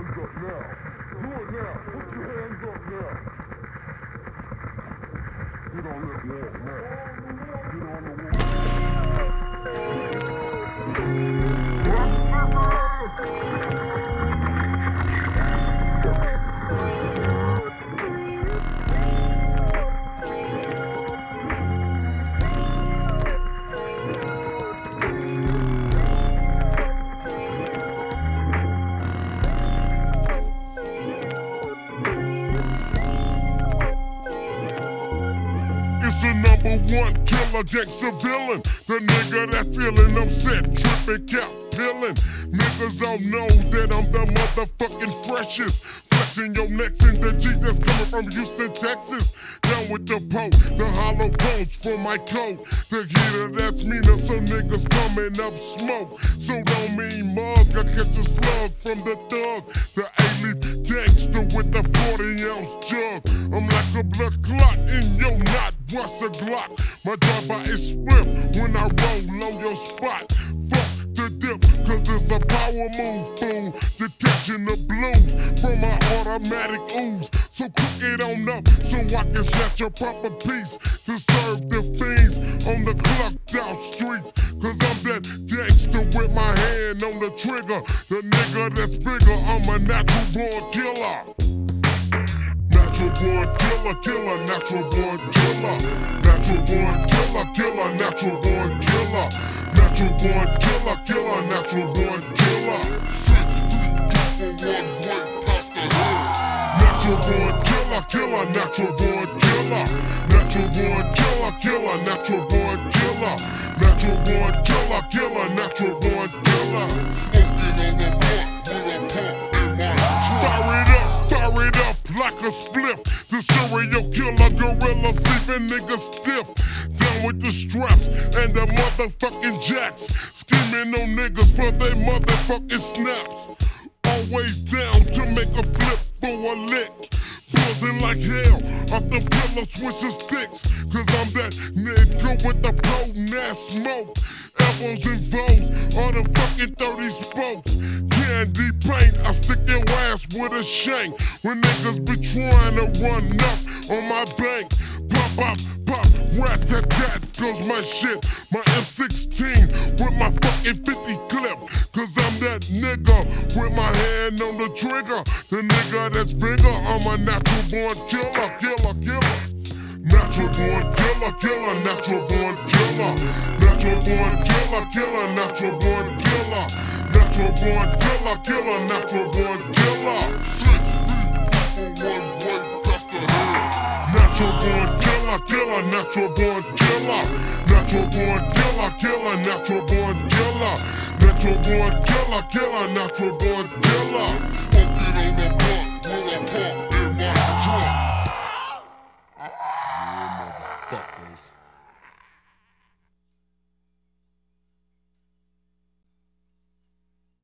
hands up now. Do it now. Put your hands up now. Get on that wall now. Get on the It's the #1 killer, gangsta villain. The nigga that's feeling upset, tripping, cap peeling. Niggas don't know that I'm the motherfucking freshest. Flexing your necks in the G that's coming from Houston, Texas. Down with the poke, the hollow bones for my coat. The heater that's meaner, so niggas coming up smoke. So don't mean mug, I catch a slug from the thug. The A-leaf gangster with the 40-ounce jug. I'm like a blood clot in your knot. What's a Glock? My driver is swift when I roll on your spot. Fuck the dip, cause it's a power move, fool. You're catching the blues from my automatic ooze. So cook it on up so I can snatch a proper piece to serve the fiends on the clucked out streets. Cause I'm that gangster with my hand on the trigger. The nigga that's bigger, I'm a natural born killer. Natural born killer, killer, natural born killer. Natural born killer, killer, natural born killer. Natural born killer, killer, natural born killer. Natural born killer, killer, natural born killer. Natural born killer, killer, natural born killer. Natural born killer, killer, natural born killer. Fire it up like a spliff. The serial killer gorilla sleeping niggas stiff. Down with the straps and the motherfucking jacks. Scheming on niggas for their motherfucking snaps. Always down to make a flip for a lick. Buzzing like hell off them pillow switching sticks. Cause I'm that nigga with the potent ass smoke. Elbows and foes on the fucking 30 spokes. Candy paint, I stick your ass with a shank. When niggas be trying to run up on my bank. Pop, pop, pop, rat-tat-tat goes my shit. My M16 with my fucking 50 clip. Cause I'm that nigga with my hand on the trigger. The nigga that's bigger, I'm a natural born killer, killer, killer. Natural born killer, killer, natural born killer. Natural born killer, killer, natural born killer. Natural born killer, killer, natural born killer. Natural born killer, killer, natural born killer. Natural born killer, killer, natural born killer. Natural born killer, killer, natural born killer. Fuck it on the block,